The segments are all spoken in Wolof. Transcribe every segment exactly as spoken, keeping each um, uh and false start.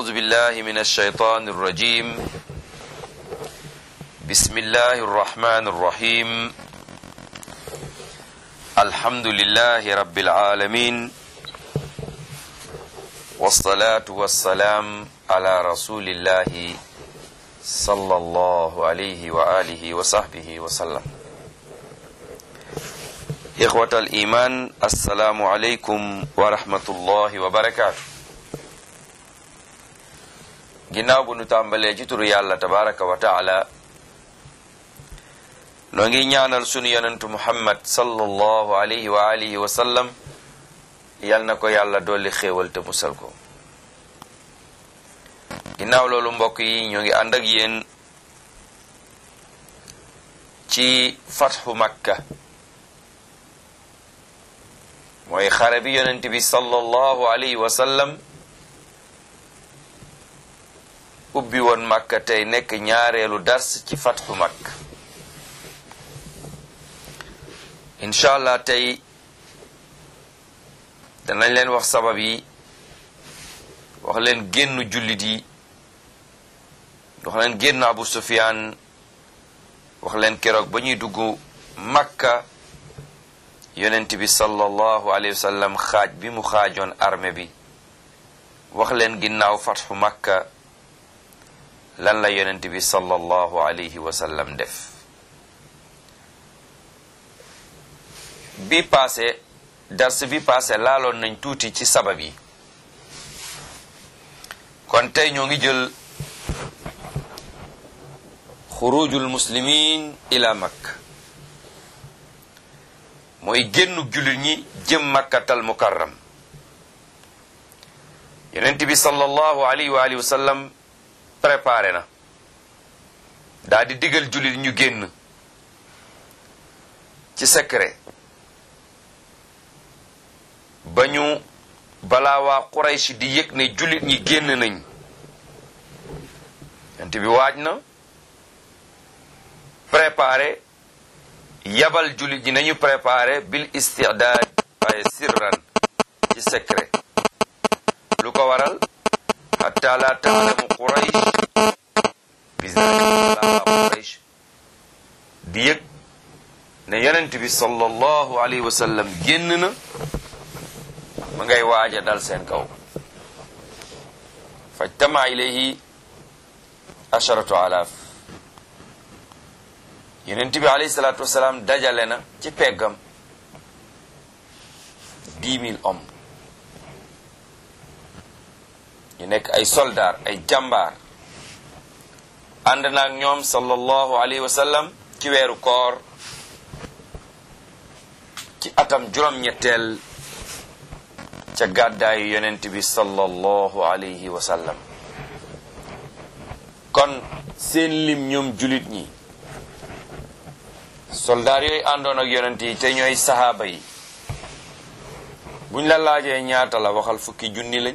أعوذ بالله من الشيطان الرجيم بسم الله الرحمن الرحيم الحمد لله رب العالمين والصلاة والسلام على رسول الله صلى الله عليه وآله وصحبه وسلم إخوة الإيمان السلام عليكم ورحمة الله وبركاته ginnaaw bu nu tàmbalee ci turu yàlla tabaraka wa taala noo ngi ñaanal sunu yonentu muhammad sallallahu alayhi wa alihi wa sallam yal na ko yàlla dolli xéewal te musal ko ginnaaw loolu mbokk yi ñoo ngi ànd ak yéen ci fatxu makka mooy xare bi yonent bi sallallahu alayhi wa sallam ubbi woon makka tey nekk ñaareelu dars ci fatxu makka incha allah tey danañ leen wax sabab yi wax leen génn jullit yi wax leen génn Abu Sufyaan wax leen keroog ba ñuy dugg makka yonent bi sallallahu alayhi wa sallam xaaj bi mu xaajoon armée bi wax leen ginnaaw fatxu makka lan la yonent bi sallallahu alayhi wa sallam def bi passé dars bi passé laaloon nañ tuuti ci sabab yi kon tey ñoo ngi jël xurujul muslimin ila makka mooy génnu jullit ñi jëm makkatal mukarram yonent bi sallallahu alayhi wa alihi wa sallam préparé na daa di digal jullit ñu génn ci secret ba ñu balaa waa Quraysh di yëg ne jullit ñi génn nañ yonent bi waaj na préparé yabal jullit ñi nañu préparé bil istidaad waaye sirran ci secret lu ko waral hatta la taalamu Quraysh bizalika Quraysh di yëg ne yonent bi sallallahu alayhi wa sallam génn na ma ngay waaja dal seen kaw fajtama ilayhi asharatu alaaf yonent bi alayhi salatu wasalaam dajale na ci peggam dix mille hommes ñu nekk ay soldaar ay jàmbaar ànd naag ñoom sallallahu alayhi wa sallam ci weeru koor ci atam juróom-ñetteel ca gàddaayu yonent bi sallallahu alayhi wa sallam kon seen lim ñoom julit ñi soldaar yooyu àndoon ak yonent yi te ñooy sahaaba yi buñ la laajee ñaata la waxal fukki junni lañ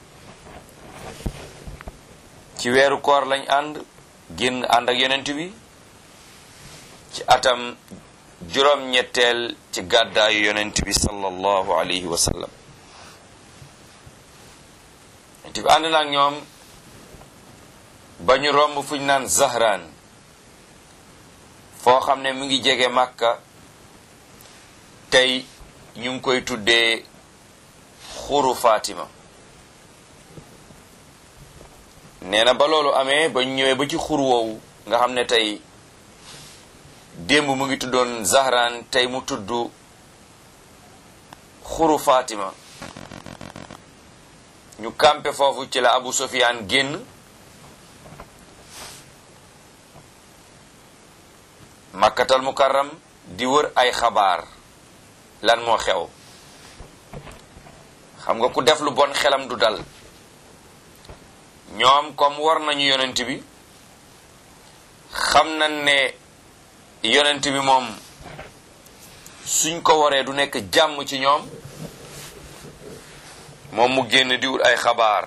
ci weeru koor lañ ànd génn ànd ak yonent bi ci atam juróom-ñetteel ci gàddaayu yonent bi sallallahu alayhi wa sallam yonent bi ànd na ak ñoom ba ñu romb fuñ naan Zahraan foo xam ne mu ngi jege Makka tey ñu ngi koy tuddee xuru Fatima nee na ba loolu amee ba ñu ñëwee ba ci xur woowu nga xam ne tey démb mu ngi tuddoon Zahraan tey mu tudd xuru Fatima ñu campé foofu ci la Abu Sufyaan génn Makkatal Mukarram di wër ay xabaar lan moo xew xam nga ku def lu bon xelam du dal ñoom comme war nañu yonent bi xam nañ ne yonent bi moom suñ ko waree du nekk jàmm ci ñoom moom mu génn di wut ay xabaar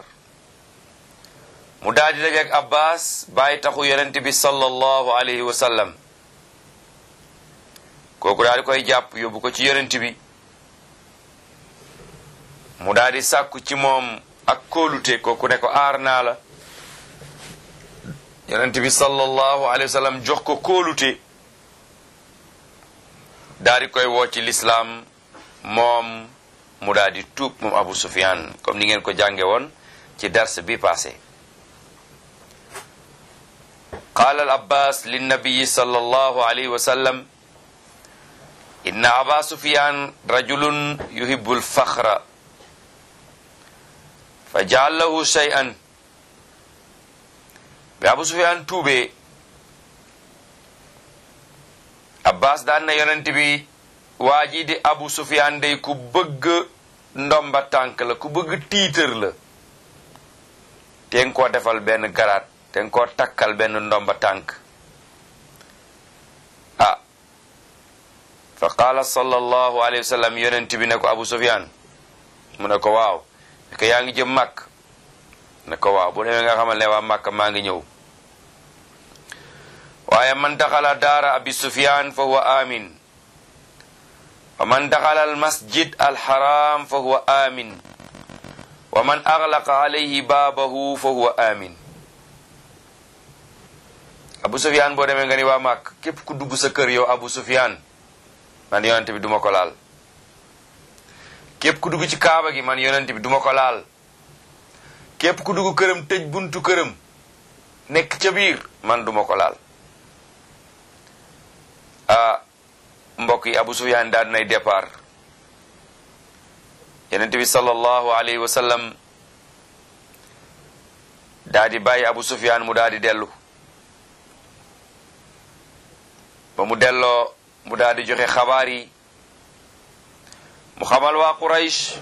mu daal di dajeek Abbas bàyyi taxu yonent bi sallallahu alayhi wa sallam kooku daal di koy jàpp yóbbu ko ci yonent bi mu daal di sàkku ci moom ak kóolute kooku ne ko aar naa la yonent bi sallallahu alayhi wa sallam jox ko kóolute daal di koy woo ci lislaam moom mu daal di tuub moom Abu Sufyan comme ni ngeen ko jànge woon ci dars bi passé qaala al abbas linnabiyi sallallahu alayhi wa sallam inna aba sufyan rajulun yuhibbu alfakhra fa jaal lahu shay'an bi Abu Sufyan tuubee abbas daan na yonent bi waa ji di Abu Sufyan day ku bëgg ndomba tànk la ku bëgg tiitër la te nga koo defal benn garaat te nga koo takkal benn ndomba tànk ah fa qaala sallallahu alayhi wa sallam yonent bi ne ko Abu Sufyan mu ne ko waaw ne ko yaa ngi jëm Makka ne ko waaw bu demee nga xamal ne waa Makka maa ngi ñëw waaye man daxala daara Abi Sufyan fa huwa amin wa man daxala al masjid al haram fa huwa amin wa man aghlaqa alayhi baabahu fa huwa amin Abu Sufyan boo demee nga ni waa Makka képp ku dugg sa kër yow Abu Sufyan man yonent bi duma ko laal képp ku dugg ci kaaba gi man yonent bi duma ko laal képp ku dugg këram tëj buntu këram nekk ca biir man duma ko laal ah mbokk yi Abu Sufyan daal dinay départ yonent bi sallallahu alayhi wa sallam daal di bàyyi Abu Sufyan mu daal di dellu ba mu delloo mu daal di joxe xabaar yi mu xamal waa Quraysh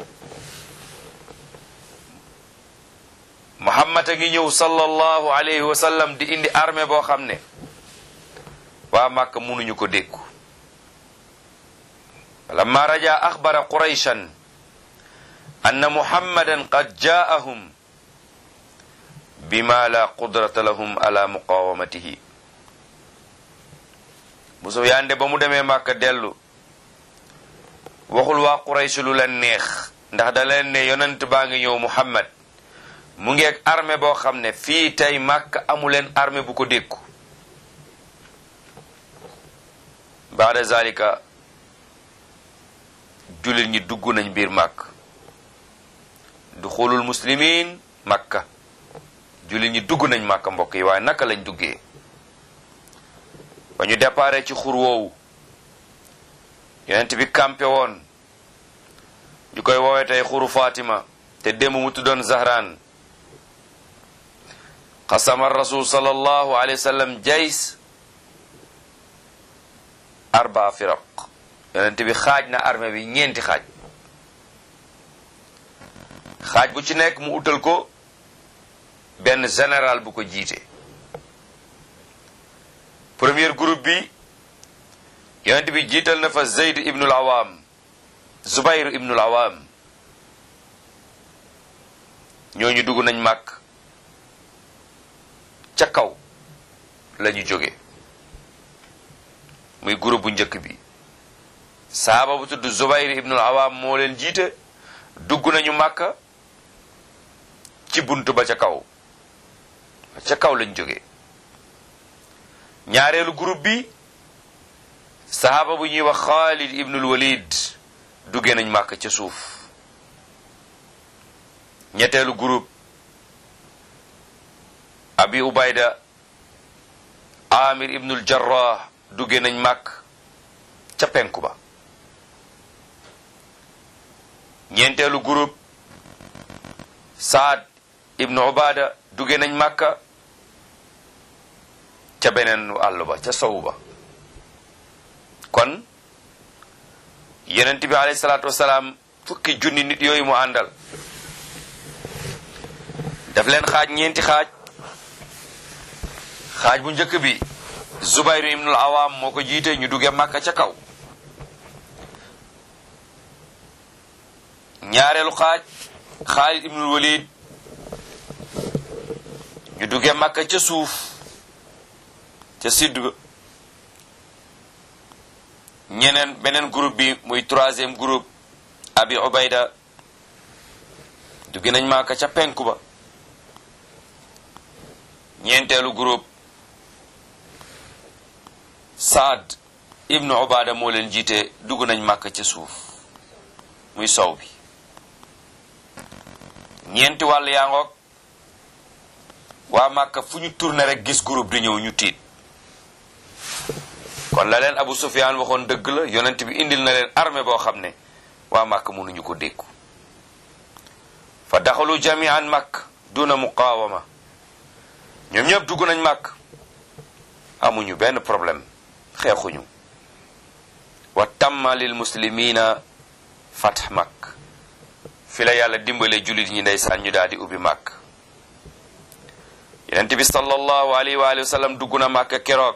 Muhammad a ngi ñëw sallallahu alayhi wa sallam di indi armée boo xam ne waa Makka mënuñu ko dékku lamma raja axbara Qurayshan anna Muhammadan qad jaa'ahum bima la qudrata lahum ala muqawamatihi bu Sufyaan de ba mu demee Makka dellu waxul waa Quraysh lu leen neex ndax da leen ne yonent baa ngi ñëw Muhammad mu ngi ak armée boo xam ne fii tey Makka amu leen armée bu ko dékku baada zalika jullit ñi dugg nañ biir Makka duxulul muslimin Makka jullit ñi dugg nañ Makka mbokk yi waaye naka lañ duggee ba ñu déparé ci xur woowu yonent bi campé woon ñu koy woowee tey xuru Fatima te démb mu tuddoon Zahran qasama rasul sallallahu alayhi wa sallam jays arba firaq yonent bi xaaj na armée bi ñeenti xaaj xaaj bu ci nekk mu utal ko benn général bu ko jiite premier groupe bi yonent bi jiital na fa Zayd ibnul Awam Zubayr ibnul Awam ñooñu dugg nañ Makka ca kaw la ñu jóge muy groupe bu njëkk bi saaba bu tudd Zubayr ibnul Awam moo leen jiite dugg nañu Makka ci buntu ba ca kaw ca kaw lañ jóge ñaareelu groupe bi sahaaba bu ñuy wax Xaalid ibnul Walid duggee nañ Makka ca suuf ñetteelu groupe Abi Ubayda Amir ibnul Jarrah duggee nañ Makka ca penku ba ñeenteelu groupe Saad ibnu Ubada duggee nañ Makka ca beneen àll ba ca sowu ba kon yonent bi alayhi salaatu wasalaam fukki junni nit yooyu mu àndal daf leen xaaj ñeenti xaaj xaaj bu njëkk bi Zubayr ibnul Awam moo ko jiite ñu duggee Makka ca kaw ñaareelu xaaj Xaalid ibnul Walid ñu duggee Makka ca suuf ca siddu ñeneen beneen groupe bi muy troisième groupe Abi Ubayda dugg nañ Màkka ca penku ba. ñeenteelu groupe Saad ibnu Ubaada moo leen jiite dugg nañ Màkka ca suuf muy sow bi. ñeenti wàll yaa ngoog waa Màkka fu ñu tourné rek gis groupe di ñëw ñu tiit. kon la leen Abu Sufyaan waxoon dëgg la, yonent bi indil na leen armée boo xam ne waa Màkka mënuñu ko dékku. fa daxalu jamian Makka duna muqaawama, ñoom ñëpp dugg nañ Makka amuñu benn problème, xeexuñu. wa tamma lil muslimina fath Makka, fi la yàlla dimbale jullit ñi ndeysaan ñu daal di ubbi Makka. yonent bi sallallahu alayhi wa alihi wa sallam dugg na Makka keroog.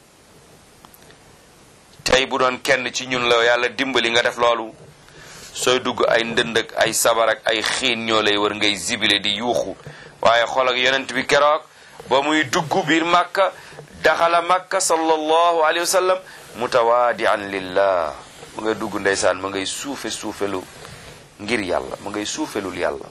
tey bu doon kenn ci ñun la yàlla dimbali nga def loolu, sooy dugg ay ndënd ak ay sabar ak ay xiin ñoo lay wër ngay zibile di yuuxu. waaye xool ak yonent bi keroog ba muy dugg biir Makka, daxala Makka sallallahu alayhi wa sallam mutawaadian lillah, mu ngay dugg ndeysaan ma ngay suufe suufelu ngir yàlla, ma ngay suufelul yàlla.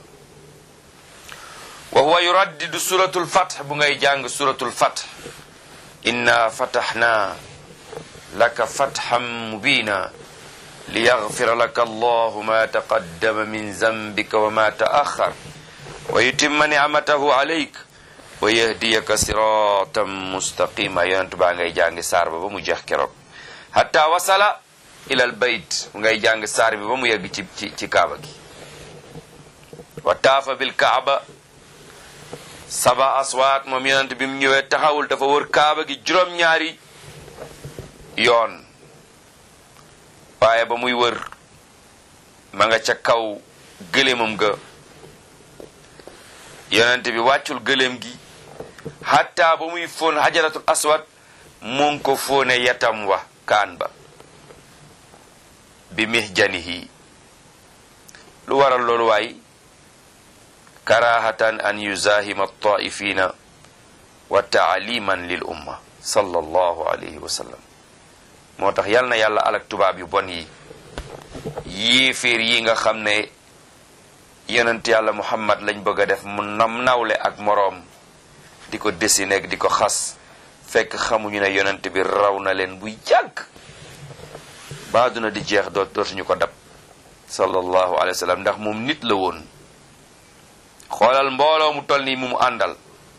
wa huwa yuraddidu suratul fath, bu ngay jàng suratul fath, inna fatahna laka fathan mubina liyaghfira laka allahu ma taqaddama min zambika wa ma ta'akhkhar wa yutimma ni'matahu alayka wa yahdiyaka siratan mustaqima. yonent baa ngay jàng saar ba ba mu jeex keroog, hatta wasala ila al bayt, mu ngay jàng saar bi ba mu yegg ci ci ci kaaba gi. wa taafa bil kaaba saba aswaat, moom yonent bi mu ñëwee taxawul dafa wër kaaba gi juróom-ñaari yoon. waaye ba muy wër ma nga ca kaw gëléemam ga, yonent bi wàccul gëléem gi hatta ba muy fóon hajaratul aswad mu ngi ko fóone yatam wa kaan ba bi mihjanihi. lu waral loolu waay? karahatan an yuzahima taifina wa taaliman lil umma sallallahu alayhi wa sallam. moo tax yal na yàlla alak tubaab yu bon yi, yéeféer yi nga xam ne yonent yàlla Muhammad lañ bëgg a def mu nam nawle ak moroom, di ko dessiné di ko xas, fekk xamuñu ne yonent bi raw na leen bu yàgg ba duna di jeex doot dootuñu ko dab sallallahu alayhi wa sallam, ndax moom nit la woon. xoolal mbooloo mu toll nii mu mu àndal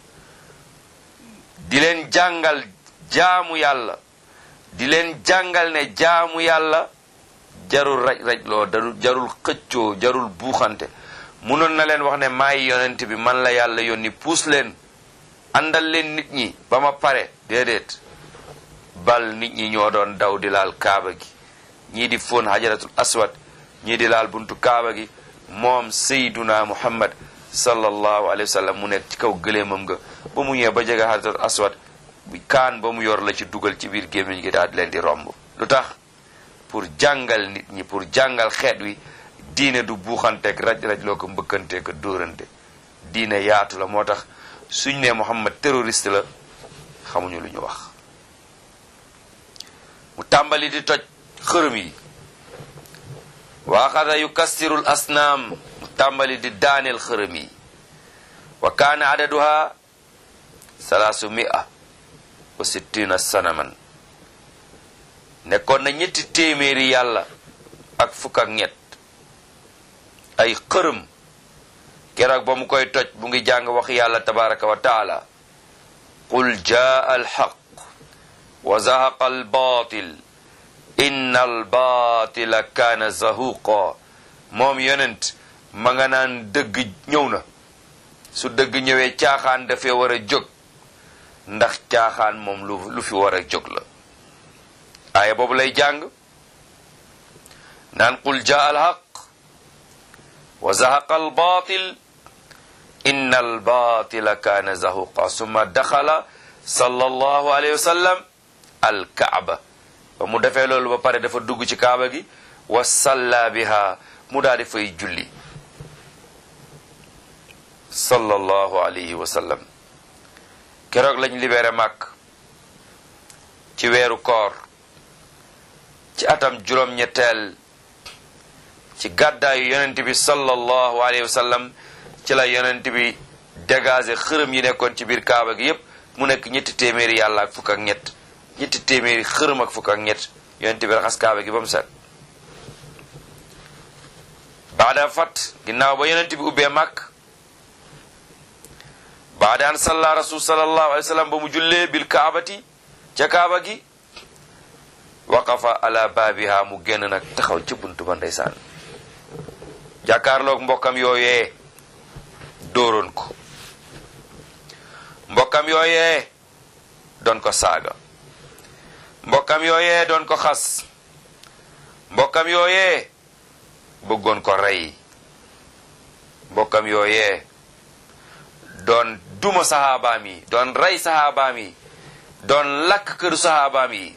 di leen jàngal jaamu yàlla, di leen jàngal ne jaamu yàlla jarul raj raj loo jarul xëccoo, jarul buuxante. munoon na leen wax ne maay yonent bi, man la yàlla yónni, puus leen àndal leen nit ñi ba ma pare. déedéet, bal nit ñi ñoo doon daw di laal kaaba gi, ñii di fóon hajaratul aswad, ñii di laal buntu kaaba gi. moom sayduna muhammad sallallahu alayhi wa sallam mu nekk ci kaw gëléemam nga, ba mu ñëwee ba jege hajaratul aswad bi kaan ba mu yor la ci dugal ci biir gémmiñ gi daal di leen di romb. lu tax? pour jàngal nit ñi, pour jàngal xeet wi diine du buuxanteeg raj-raj loo ko mbëkkanteeg dóorante. diine yaatu la, moo tax suñ ne Muhammad terroriste la xamuñu lu ñu wax. mu tàmbali di toj xërëm yi, wa axada yukassirul asnaam, mu tàmbali di daaneel xërëm yi. wa kaana adaduha salaasu mi'a wa sittina sanaman, nekkoon na ñetti téeméeri yàlla ak fukk ak ñett ay xërëm. keroog ba mu koy toj bu ngi jàng wax yàlla tabaraka wa taala, qul jaa alxaq wa zahaqa albatil inna albatila kaana zahuqa. moom yonent ma nga naan dëgg ñëw na, su dëgg ñëwee caaxaan dafee war a jóg, ndax caaxaan moom lu lu fi war a jóg la. aaya boobu lay jàng naan qul jaa alhaq wa zahaqa albatil inna albatila kaana zahuqa. summa daxala sallallahu alayhi wa sallam alkaaba, ba mu defee loolu ba pare dafa dugg ci kaaba gi, wa salla biha, mu daal di fay julli sallallahu alayhi wa sallam. keroog lañ libéré Makka ci weeru koor ci atam juróom-ñetteel ci gàddaayu yonent bi sallallahu alayhi wa sallam, ci la yonent bi dégagé xërëm yi nekkoon ci biir kaaba gi yépp mu nekk ñetti téeméeri yàlla ak fukk ak ñett ñetti téeméeri xërëm ak fukk ak ñett yonent bi raxas kaaba gi ba mu set. baada fat ginnaaw ba yonent bi ubbee màkk baada an salla rasul sallallahu alayhi wa sallam ba mu jullee bil kaabati ca kaaba gi waqafa ala baabiha mu génn nag taxaw ci buntu ba ndeysaan jàkkaarloog mbokkam yooyee dóoroon ko mbokkam yooyee doon ko saaga mbokkam yooyee doon ko xas mbokkam yooyee bëggoon ko rey mbokkam yooyee doon duma saxaabaam yi doon rey saxaabaam yi doon lakk këru saxaabaam yi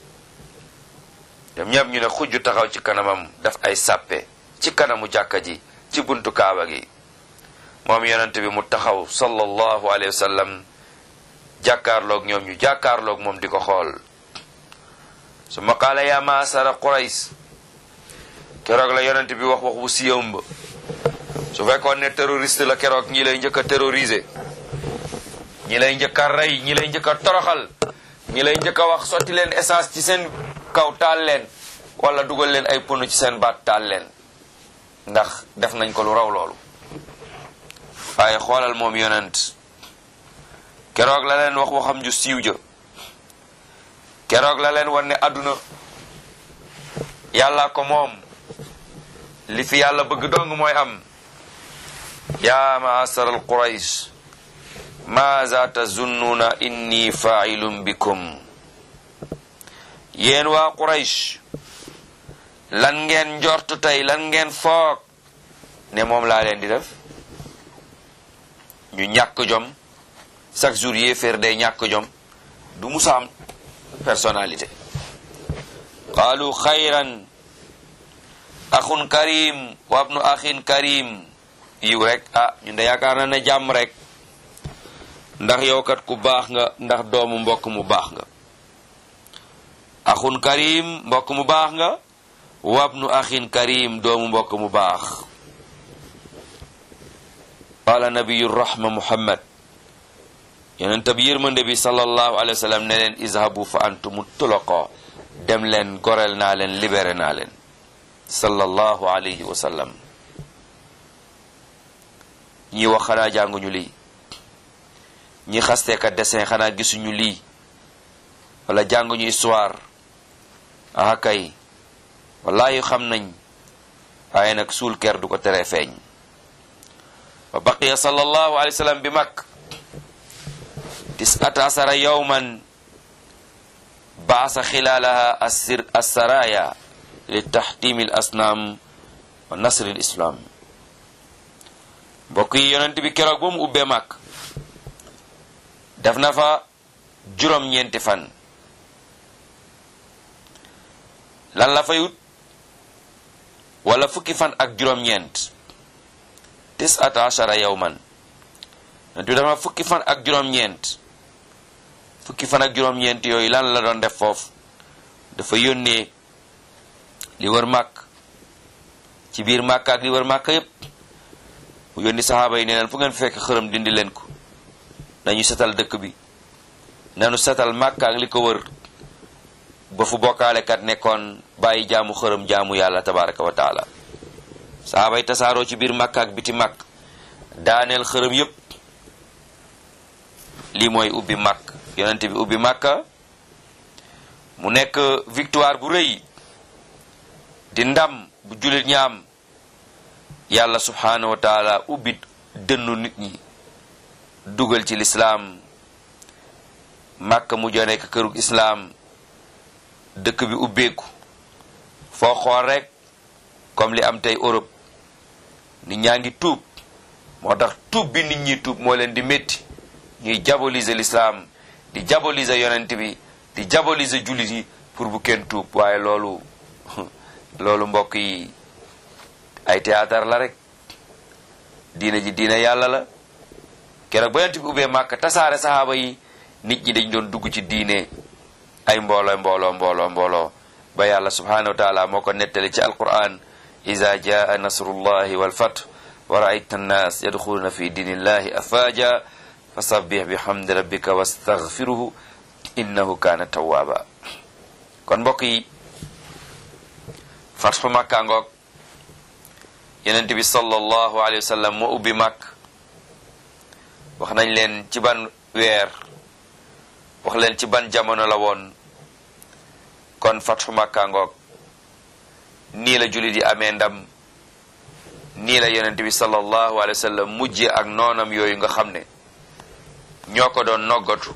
ñoom ñëpp ñu ne xujju taxaw ci kanamam daf ay sàppe ci kanamu jàkka ji ci buntu kaaba gi moom yonent bi mu taxaw sallallahu alayhi wa sallam jàkkaarloog ñoom ñu jàkkaarloog moom di ko xool summa qaala yaa maasara Qurays keroog la yonent bi wax wax bu siyam ba su fekkoon ne terroriste la keroog ñi lay njëkk a terroriser ñi lay njëkk a rey ñi lay njëkk a toroxal ñi lay njëkk a wax sotti leen essence ci seen kaw taal leen wala dugal leen ay pono ci seen baat taal leen ndax def nañ ko lu raw loolu waaye xoolal moom yonent keroog la leen wax waxam ju siiw ja keroog la leen wan ne àdduna yàlla ko moom li fi yàlla bëgg dong mooy am yaa ma'ashar al Quraysh maaza tazunnuna inni fa'ilun bikum yéen waa Quraysh lan ngeen njortu tey lan ngeen foog ne moom laa leen di def ñu ñàkk jom chaque jour yéeféer day ñàkk jom du musa am personnalité qaalu xayran axun karim wa ibnu axin karim yiw rek ah ñun de yaakaar na ne jàmm rek ndax yow kat ku baax nga ndax doomu mbokk mu baax nga axun karim mbokk mu baax nga wa ibnu axin karim doomu mbokk mu baax qaala nabiyu rahma muhammad yonent bi yërmande bi sallallahu alayhi wa sallam ne leen izhabu fa antum tulaqa dem leen goreel naa leen libéré naa leen sallallahu alayhi wa sallam ñi wax xanaa jànguñu lii ñi xasteeka dessin xanaa gisuñu lii wala jànguñu histoire aha kay wallahi xam nañ waaye nag suul ker du ko tere feeñ wa baqiya sallallahu alayhi wa sallam bi Makka tis'ata asara yawman baasa xilaalaha assir assaraya li taxtimi al asnaam wa nasri al islam mbokk yi yonent bi keroog ba mu ubbee Makka def na fa juróom-ñeenti fan lan la fayut wala fukki fan ak juróom-ñeent tis'ata ashara yawman yonent bi dafa fukki fan ak juróom-ñeent fukki fan ak juróom-ñeent yooyu lan la doon def foofu dafa yónnee li wër Makka ci biir Makka ak li wër Makka yépp mu yónni saxaaba yi ne leen fu ngeen fekk xërëm dindi leen ko nañu setal dëkk bi nanu setal Makka ak li ko wër ba fu bokkaalekat nekkoon bàyyi jaamu xërëm jaamu yàlla tabaraka wa taala saxaaba yi tasaaroo ci biir Makka ak biti Makka daaneel xërëm yépp lii mooy ubbi Makka yonent bi ubbi Makka mu nekk victoire bu rëy di ndam bu jullit ñaam yàlla subhanahu wa taala ubbi dënnu nit ñi dugal ci lislaam Makka mu jo nekk kërug islaam dëkk bi ubbeeku foo xool rek comme li am tey Europe nit ñaa ngi tuub moo tax tuub bi nit ñi tuub moo leen di métti ñuy diaboliser l'islam di diaboliser yonent bi di diaboliser jullit yi pour bu kenn tuub waaye loolu loolu mbokk yi ay théâtre la rek diina ji diina yàlla la keroog ba yonent bi ubbee Makka tasaare saxaaba yi nit ñi dañ doon dugg ci diine ay mbooloo mbooloo mbooloo mbooloo ba yàlla subhanahu wa taala moo ko nettali ci alquran iza jaa nasrullahi wal fath wa ra'ayta an-nas yadkhuluna fi dinillahi afaja fasabbih bihamdi rabbika wastaghfiruhu innahu kana tawwaba. kon mbokk yi fathu Makka ngoog Yonent bi sallallahu alayhi wa sallam moo ubbi Makka. wax nañ leen ci ban weer, wax leen ci ban jamono la woon. kon fathu Makka ngoog nii la jullit yi amee ndam, nii la Yonent bi sallallahu alayhi wa sallam mujje ak noonam yooyu nga xam ne ñoo ko doon noggatu,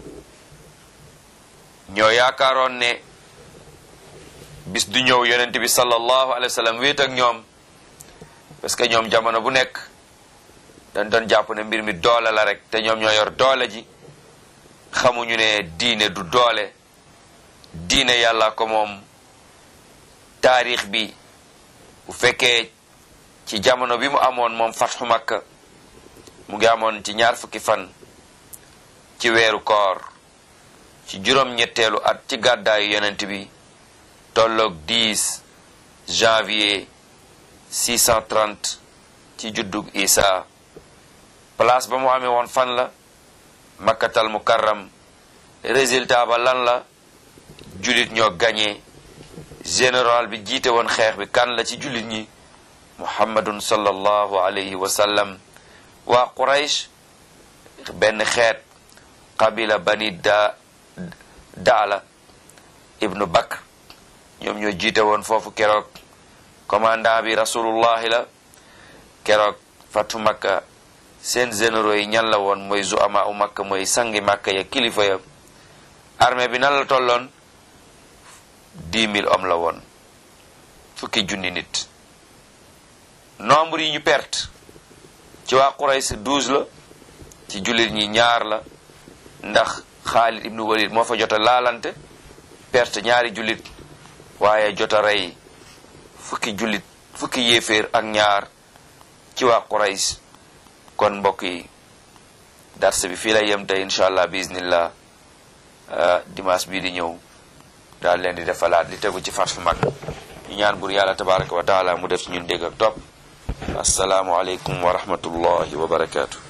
ñoo yaakaaroon ne bis du ñëw Yonent bi sallallahu alayhi wa sallam wéet ak ñoom, parce que ñoom jamono bu nekk dañ doon jàpp ne mbir mi doole la rek, te ñoom ñoo yor doole ji. xamuñu ne diine du doole, diine yàlla ko moom. taarix bi bu fekkee ci jamono bi mu amoon moom fathu Makka mu ngi amoon ci ñaar fukki fan ci weeru koor ci juróom-ñetteelu at ci gàddaayu Yonent bi, tolloog dix janvier six cent trente ci juddug Isa. place ba mu amee woon fan la? Makkatal Mukarram. résultat ba lan la? jullit ñoo gagné. général bi jiite woon xeex bi kan la ci jullit ñi? Muhammadun sallallahu alayhi wa sallam. waa Quraysh benn xeet, qabila bani da daala ibnu Bakr, ñoom ñoo jiite woon foofu keroog. commandant bi rasulullahi la. keroog fatu Makka seen généraux yi ñan la woon? mooy zuama u Makka, mooy sangi Makka ya, kilifa ya. armée bi nan la tolloon? dix mille hommes la woon, fukki junni nit. nombre yi ñu perte ci waa Quraysh douze la, ci jullit ñi ñaar la, ndax Xaalid ibnu Walid moo fa jot a laalante, perte ñaari jullit, waaye jot a rey fukki jullit, fukki yéeféer ak ñaar ci waa Quraysh. kon mbokk yi darse bi fii lay yem tey incha allah biiznillah. dimanche bii di ñëw daal leen di defalaat li tegu ci fathu Makka. ñu ñaan bur yàlla tabaraka wa taala mu def ci ñun dégg ak topp. assalaamu aleykum wa rahmatullahi wa barakaatu.